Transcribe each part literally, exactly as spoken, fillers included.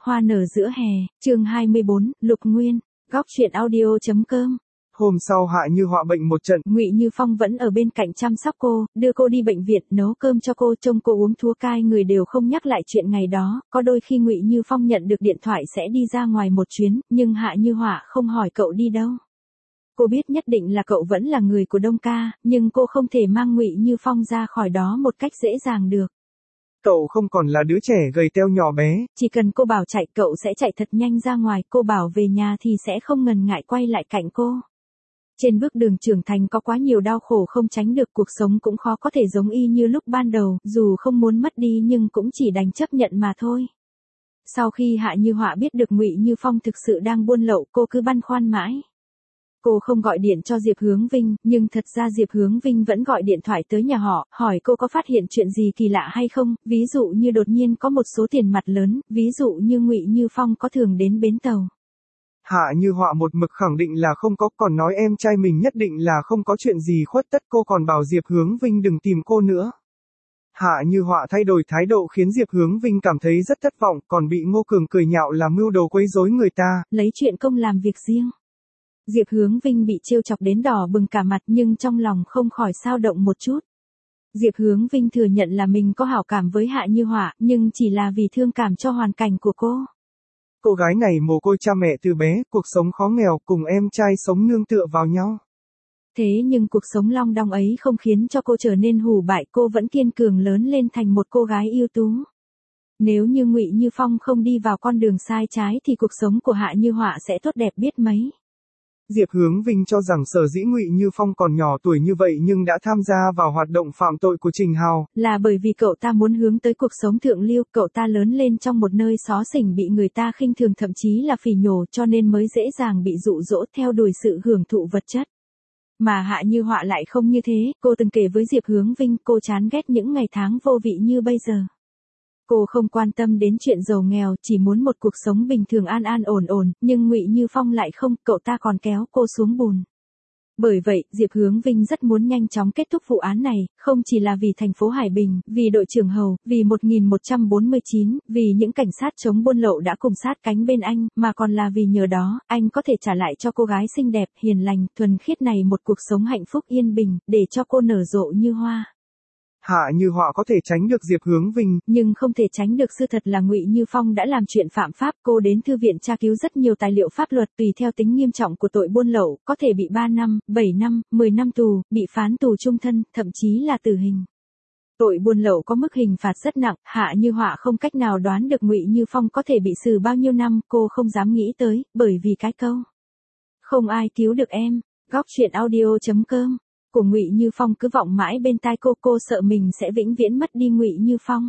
Hoa nở giữa hè, chương hai mươi bốn, Lục Nguyên, góc truyện audio.com. Hôm sau Hạ Như Họa bệnh một trận, Ngụy Như Phong vẫn ở bên cạnh chăm sóc cô, đưa cô đi bệnh viện, nấu cơm cho cô, trông cô uống thuốc cai người đều không nhắc lại chuyện ngày đó. Có đôi khi Ngụy Như Phong nhận được điện thoại sẽ đi ra ngoài một chuyến, nhưng Hạ Như Họa không hỏi cậu đi đâu. Cô biết nhất định là cậu vẫn là người của Đông Ca, nhưng cô không thể mang Ngụy Như Phong ra khỏi đó một cách dễ dàng được. Cậu không còn là đứa trẻ gầy teo nhỏ bé. Chỉ cần cô bảo chạy cậu sẽ chạy thật nhanh ra ngoài, cô bảo về nhà thì sẽ không ngần ngại quay lại cạnh cô. Trên bước đường trưởng thành có quá nhiều đau khổ không tránh được, cuộc sống cũng khó có thể giống y như lúc ban đầu, dù không muốn mất đi nhưng cũng chỉ đành chấp nhận mà thôi. Sau khi Hạ Như Họa biết được Ngụy Như Phong thực sự đang buôn lậu, cô cứ băn khoăn mãi. Cô không gọi điện cho Diệp Hướng Vinh, nhưng thật ra Diệp Hướng Vinh vẫn gọi điện thoại tới nhà họ, hỏi cô có phát hiện chuyện gì kỳ lạ hay không, ví dụ như đột nhiên có một số tiền mặt lớn, ví dụ như Ngụy Như Phong có thường đến bến tàu. Hạ Như Họa một mực khẳng định là không có, còn nói em trai mình nhất định là không có chuyện gì khuất tất, cô còn bảo Diệp Hướng Vinh đừng tìm cô nữa. Hạ Như Họa thay đổi thái độ khiến Diệp Hướng Vinh cảm thấy rất thất vọng, còn bị Ngô Cường cười nhạo là mưu đồ quấy rối người ta. Lấy chuyện công làm việc riêng. Diệp Hướng Vinh bị trêu chọc đến đỏ bừng cả mặt nhưng trong lòng không khỏi xao động một chút. Diệp Hướng Vinh thừa nhận là mình có hảo cảm với Hạ Như Họa, nhưng chỉ là vì thương cảm cho hoàn cảnh của cô. Cô gái này mồ côi cha mẹ từ bé, cuộc sống khó nghèo, cùng em trai sống nương tựa vào nhau. Thế nhưng cuộc sống long đong ấy không khiến cho cô trở nên hủ bại, cô vẫn kiên cường lớn lên thành một cô gái ưu tú. Nếu như Ngụy Như Phong không đi vào con đường sai trái thì cuộc sống của Hạ Như Họa sẽ tốt đẹp biết mấy. Diệp Hướng Vinh cho rằng sở dĩ Ngụy Như Phong còn nhỏ tuổi như vậy nhưng đã tham gia vào hoạt động phạm tội của Trình Hào, là bởi vì cậu ta muốn hướng tới cuộc sống thượng lưu, cậu ta lớn lên trong một nơi xó xỉnh bị người ta khinh thường thậm chí là phỉ nhổ cho nên mới dễ dàng bị dụ dỗ theo đuổi sự hưởng thụ vật chất. Mà Hạ Như Họa lại không như thế, cô từng kể với Diệp Hướng Vinh cô chán ghét những ngày tháng vô vị như bây giờ. Cô không quan tâm đến chuyện giàu nghèo, chỉ muốn một cuộc sống bình thường an an ổn ổn, nhưng Ngụy Như Phong lại không, cậu ta còn kéo cô xuống bùn. Bởi vậy, Diệp Hướng Vinh rất muốn nhanh chóng kết thúc vụ án này, không chỉ là vì thành phố Hải Bình, vì đội trưởng Hầu, vì một nghìn một trăm bốn mươi chín, vì những cảnh sát chống buôn lậu đã cùng sát cánh bên anh, mà còn là vì nhờ đó, anh có thể trả lại cho cô gái xinh đẹp, hiền lành, thuần khiết này một cuộc sống hạnh phúc yên bình, để cho cô nở rộ như hoa. Hạ Như Họa có thể tránh được Diệp Hướng Vinh, nhưng không thể tránh được sự thật là Ngụy Như Phong đã làm chuyện phạm pháp. Cô đến thư viện tra cứu rất nhiều tài liệu pháp luật, tùy theo tính nghiêm trọng của tội buôn lậu, có thể bị ba năm, bảy năm, mười năm tù, bị phán tù chung thân, thậm chí là tử hình. Tội buôn lậu có mức hình phạt rất nặng, Hạ Như Họa không cách nào đoán được Ngụy Như Phong có thể bị xử bao nhiêu năm, cô không dám nghĩ tới, bởi vì cái câu không ai cứu được em. Góc truyện audio.com của Ngụy Như Phong cứ vọng mãi bên tai cô, cô sợ mình sẽ vĩnh viễn mất đi Ngụy Như Phong.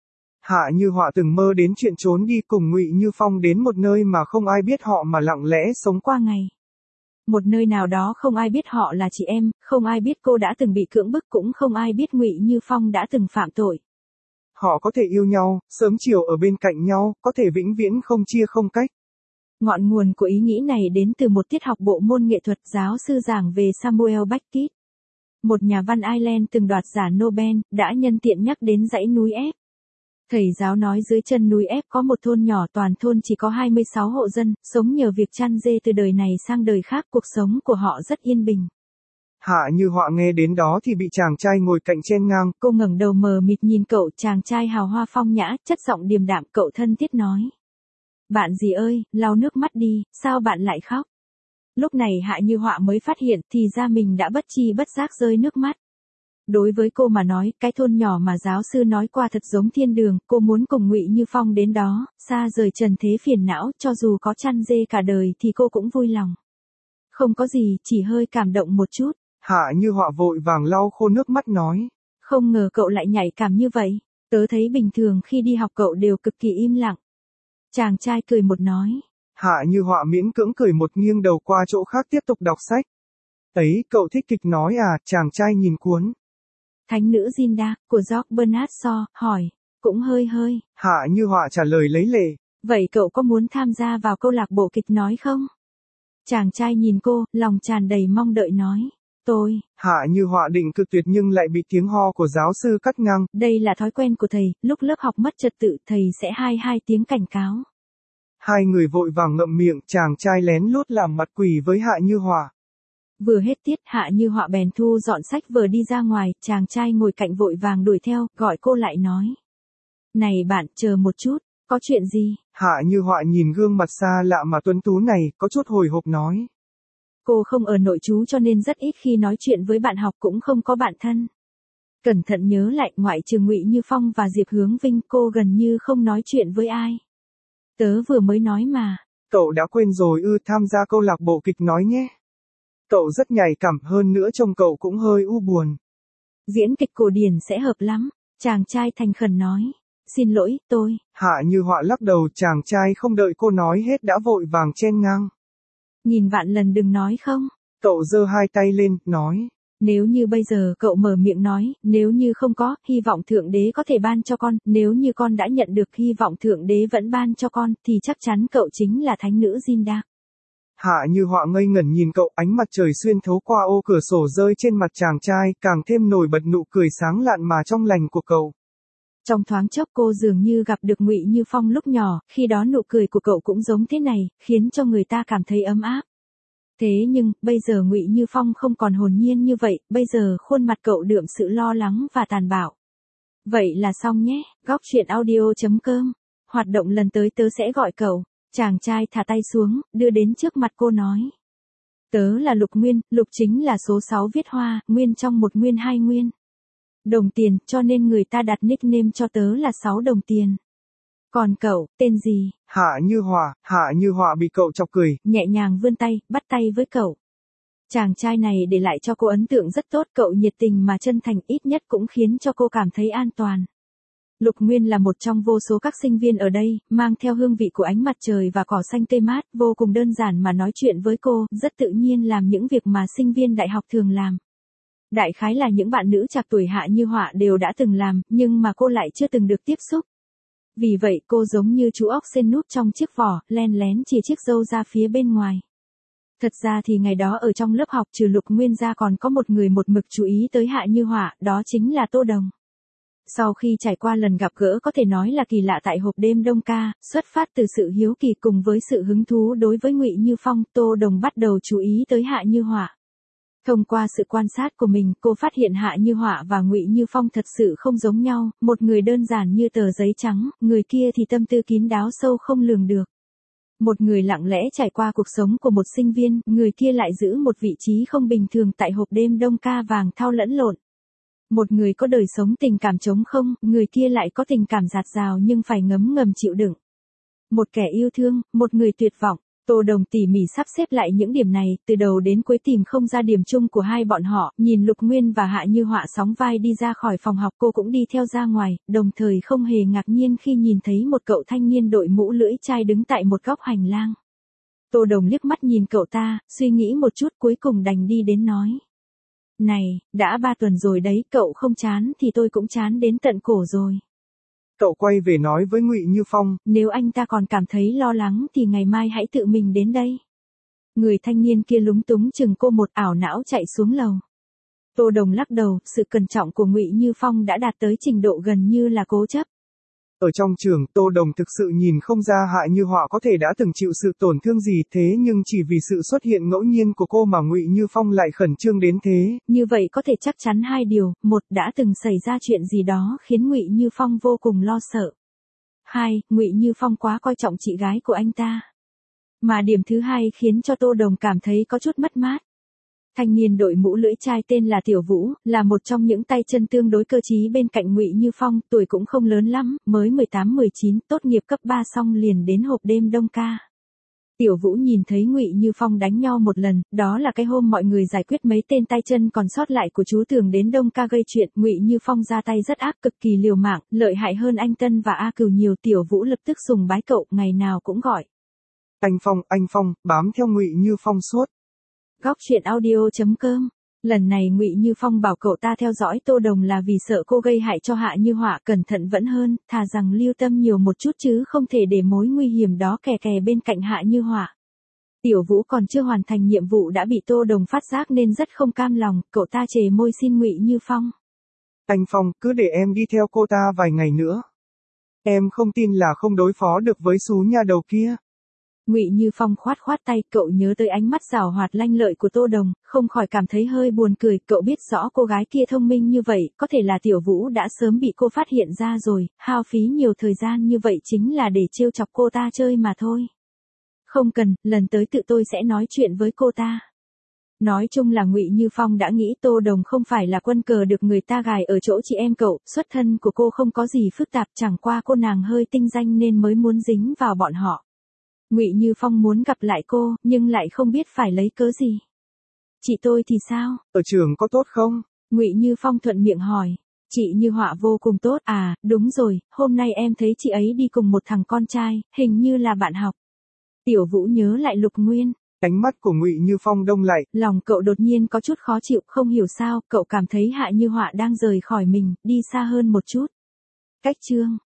Hạ Như Họa từng mơ đến chuyện trốn đi cùng Ngụy Như Phong đến một nơi mà không ai biết họ mà lặng lẽ sống qua ngày. Một nơi nào đó không ai biết họ là chị em, không ai biết cô đã từng bị cưỡng bức, cũng không ai biết Ngụy Như Phong đã từng phạm tội. Họ có thể yêu nhau, sớm chiều ở bên cạnh nhau, có thể vĩnh viễn không chia không cách. Ngọn nguồn của ý nghĩ này đến từ một tiết học bộ môn nghệ thuật, giáo sư giảng về Samuel Beckett, một nhà văn Ireland từng đoạt giải Nobel, đã nhân tiện nhắc đến dãy núi F. Thầy giáo nói dưới chân núi F có một thôn nhỏ, toàn thôn chỉ có hai mươi sáu hộ dân, sống nhờ việc chăn dê từ đời này sang đời khác, cuộc sống của họ rất yên bình. Hạ Như Họa nghe đến đó thì bị chàng trai ngồi cạnh chen ngang. Cô ngẩng đầu mờ mịt nhìn cậu, chàng trai hào hoa phong nhã, chất giọng điềm đạm, cậu thân thiết nói: "Bạn gì ơi, lau nước mắt đi, sao bạn lại khóc?" Lúc này Hạ Như Họa mới phát hiện thì ra mình đã bất chi bất giác rơi nước mắt. Đối với cô mà nói, cái thôn nhỏ mà giáo sư nói qua thật giống thiên đường, cô muốn cùng Ngụy Như Phong đến đó, xa rời trần thế phiền não, cho dù có chăn dê cả đời thì cô cũng vui lòng. Không có gì, chỉ hơi cảm động một chút. Hạ Như Họa vội vàng lau khô nước mắt nói: "Không ngờ cậu lại nhạy cảm như vậy, tớ thấy bình thường khi đi học cậu đều cực kỳ im lặng." Chàng trai cười một nói. Hạ Như Họa miễn cưỡng cười một, nghiêng đầu qua chỗ khác tiếp tục đọc sách. "Ấy, cậu thích kịch nói à?" Chàng trai nhìn cuốn Thánh nữ Zinda, của George Bernard Shaw, hỏi. "Cũng hơi hơi." Hạ Như Họa trả lời lấy lệ. "Vậy cậu có muốn tham gia vào câu lạc bộ kịch nói không?" Chàng trai nhìn cô, lòng tràn đầy mong đợi nói. "Tôi." Hạ Như Họa định cự tuyệt nhưng lại bị tiếng ho của giáo sư cắt ngang. Đây là thói quen của thầy, lúc lớp học mất trật tự, thầy sẽ hai hai tiếng cảnh cáo. Hai người vội vàng ngậm miệng, chàng trai lén lút làm mặt quỷ với Hạ Như Họa. Vừa hết tiết, Hạ Như Họa bèn thu dọn sách vở đi ra ngoài, chàng trai ngồi cạnh vội vàng đuổi theo, gọi cô lại nói. Này bạn, chờ một chút, có chuyện gì? Hạ Như Họa nhìn gương mặt xa lạ mà tuấn tú này, có chút hồi hộp nói. Cô không ở nội trú cho nên rất ít khi nói chuyện với bạn học, cũng không có bạn thân. Cẩn thận nhớ lại, ngoại trừ Ngụy Như Phong và Diệp Hướng Vinh, cô gần như không nói chuyện với ai. Tớ vừa mới nói mà. Cậu đã quên rồi ư, tham gia câu lạc bộ kịch nói nhé. Cậu rất nhạy cảm, hơn nữa trông cậu cũng hơi u buồn. Diễn kịch cổ điển sẽ hợp lắm, chàng trai thành khẩn nói. Xin lỗi, tôi. Hạ Như Họa lắc đầu, chàng trai không đợi cô nói hết đã vội vàng chen ngang. Nghìn vạn lần đừng nói không. Cậu giơ hai tay lên, nói. Nếu như bây giờ cậu mở miệng nói, nếu như không có, hy vọng Thượng Đế có thể ban cho con, nếu như con đã nhận được hy vọng Thượng Đế vẫn ban cho con, thì chắc chắn cậu chính là thánh nữ Jin Dark. Hạ Như Họa ngây ngẩn nhìn cậu, ánh mặt trời xuyên thấu qua ô cửa sổ rơi trên mặt chàng trai, càng thêm nổi bật nụ cười sáng lạn mà trong lành của cậu. Trong thoáng chốc cô dường như gặp được Ngụy Như Phong lúc nhỏ, khi đó nụ cười của cậu cũng giống thế này, khiến cho người ta cảm thấy ấm áp. Thế nhưng, bây giờ Ngụy Như Phong không còn hồn nhiên như vậy, bây giờ khuôn mặt cậu đượm sự lo lắng và tàn bạo. Vậy là xong nhé, góc truyện audio chấm com. Hoạt động lần tới tớ sẽ gọi cậu. Chàng trai thả tay xuống, đưa đến trước mặt cô nói. Tớ là Lục Nguyên, Lục chính là số sáu viết hoa, Nguyên trong một nguyên hai nguyên. Đồng tiền, cho nên người ta đặt nickname cho tớ là sáu đồng tiền. Còn cậu, tên gì? Hạ Như Họa, Hạ Như Họa bị cậu chọc cười. Nhẹ nhàng vươn tay, bắt tay với cậu. Chàng trai này để lại cho cô ấn tượng rất tốt, cậu nhiệt tình mà chân thành, ít nhất cũng khiến cho cô cảm thấy an toàn. Lục Nguyên là một trong vô số các sinh viên ở đây, mang theo hương vị của ánh mặt trời và cỏ xanh tươi mát, vô cùng đơn giản mà nói chuyện với cô, rất tự nhiên làm những việc mà sinh viên đại học thường làm. Đại khái là những bạn nữ trạc tuổi Hạ Như Họa đều đã từng làm, nhưng mà cô lại chưa từng được tiếp xúc. Vì vậy cô giống như chú ốc sên núp trong chiếc vỏ, len lén chìa chiếc râu ra phía bên ngoài. Thật ra thì ngày đó ở trong lớp học trừ Lục Nguyên ra còn có một người một mực chú ý tới Hạ Như Họa, đó chính là Tô Đồng. Sau khi trải qua lần gặp gỡ có thể nói là kỳ lạ tại hộp đêm Đông Ca, xuất phát từ sự hiếu kỳ cùng với sự hứng thú đối với Ngụy Như Phong, Tô Đồng bắt đầu chú ý tới Hạ Như Họa. Thông qua sự quan sát của mình, cô phát hiện Hạ Như Họa và Ngụy Như Phong thật sự không giống nhau, một người đơn giản như tờ giấy trắng, người kia thì tâm tư kín đáo sâu không lường được. Một người lặng lẽ trải qua cuộc sống của một sinh viên, người kia lại giữ một vị trí không bình thường tại hộp đêm Đông Ca vàng thau lẫn lộn. Một người có đời sống tình cảm trống không, người kia lại có tình cảm dạt dào nhưng phải ngấm ngầm chịu đựng. Một kẻ yêu thương, một người tuyệt vọng. Tô Đồng tỉ mỉ sắp xếp lại những điểm này, từ đầu đến cuối tìm không ra điểm chung của hai bọn họ, nhìn Lục Nguyên và Hạ Như Họa sóng vai đi ra khỏi phòng học, cô cũng đi theo ra ngoài, đồng thời không hề ngạc nhiên khi nhìn thấy một cậu thanh niên đội mũ lưỡi chai đứng tại một góc hành lang. Tô Đồng liếc mắt nhìn cậu ta, suy nghĩ một chút cuối cùng đành đi đến nói. Này, đã ba tuần rồi đấy, cậu không chán thì tôi cũng chán đến tận cổ rồi. Cậu quay về nói với Ngụy Như Phong. Nếu anh ta còn cảm thấy lo lắng thì ngày mai hãy tự mình đến đây. Người thanh niên kia lúng túng chừng cô một, ảo não chạy xuống lầu. Tô Đồng lắc đầu, sự cẩn trọng của Ngụy Như Phong đã đạt tới trình độ gần như là cố chấp. Ở trong trường, Tô Đồng thực sự nhìn không ra Hạ Như Họa có thể đã từng chịu sự tổn thương gì, thế nhưng chỉ vì sự xuất hiện ngẫu nhiên của cô mà Ngụy Như Phong lại khẩn trương đến thế. Như vậy có thể chắc chắn hai điều, một, đã từng xảy ra chuyện gì đó khiến Ngụy Như Phong vô cùng lo sợ. Hai, Ngụy Như Phong quá coi trọng chị gái của anh ta. Mà điểm thứ hai khiến cho Tô Đồng cảm thấy có chút mất mát. Thanh niên đội mũ lưỡi chai tên là Tiểu Vũ, là một trong những tay chân tương đối cơ trí bên cạnh Ngụy Như Phong, tuổi cũng không lớn lắm, mới mười tám mười chín, tốt nghiệp cấp ba xong liền đến hộp đêm Đông Ca. Tiểu Vũ nhìn thấy Ngụy Như Phong đánh nhau một lần, đó là cái hôm mọi người giải quyết mấy tên tay chân còn sót lại của chú Tường đến Đông Ca gây chuyện, Ngụy Như Phong ra tay rất ác, cực kỳ liều mạng, lợi hại hơn anh Tân và A Cừu nhiều. Tiểu Vũ lập tức sùng bái cậu, ngày nào cũng gọi. Anh Phong, anh Phong, bám theo Ngụy Như Phong suốt. Góc truyện audio chấm com. Lần này Ngụy Như Phong bảo cậu ta theo dõi Tô Đồng là vì sợ cô gây hại cho Hạ Như Họa, cẩn thận vẫn hơn, thà rằng lưu tâm nhiều một chút chứ không thể để mối nguy hiểm đó kè kè bên cạnh Hạ Như Họa. Tiểu Vũ còn chưa hoàn thành nhiệm vụ đã bị Tô Đồng phát giác nên rất không cam lòng, cậu ta chề môi xin Ngụy Như Phong. Anh Phong, cứ để em đi theo cô ta vài ngày nữa. Em không tin là không đối phó được với xú nhà đầu kia. Ngụy Như Phong khoát khoát tay, cậu nhớ tới ánh mắt giảo hoạt lanh lợi của Tô Đồng, không khỏi cảm thấy hơi buồn cười, cậu biết rõ cô gái kia thông minh như vậy, có thể là Tiểu Vũ đã sớm bị cô phát hiện ra rồi, hao phí nhiều thời gian như vậy chính là để trêu chọc cô ta chơi mà thôi. Không cần, lần tới tự tôi sẽ nói chuyện với cô ta. Nói chung là Ngụy Như Phong đã nghĩ Tô Đồng không phải là quân cờ được người ta gài ở chỗ chị em cậu, xuất thân của cô không có gì phức tạp, chẳng qua cô nàng hơi tinh danh nên mới muốn dính vào bọn họ. Ngụy Như Phong muốn gặp lại cô, nhưng lại không biết phải lấy cớ gì. Chị tôi thì sao? Ở trường có tốt không? Ngụy Như Phong thuận miệng hỏi. Chị Như Họa vô cùng tốt, à, đúng rồi, hôm nay em thấy chị ấy đi cùng một thằng con trai, hình như là bạn học. Tiểu Vũ nhớ lại Lục Nguyên. Ánh mắt của Ngụy Như Phong đông lại. Lòng cậu đột nhiên có chút khó chịu, không hiểu sao, cậu cảm thấy Hạ Như Họa đang rời khỏi mình, đi xa hơn một chút. Cách chương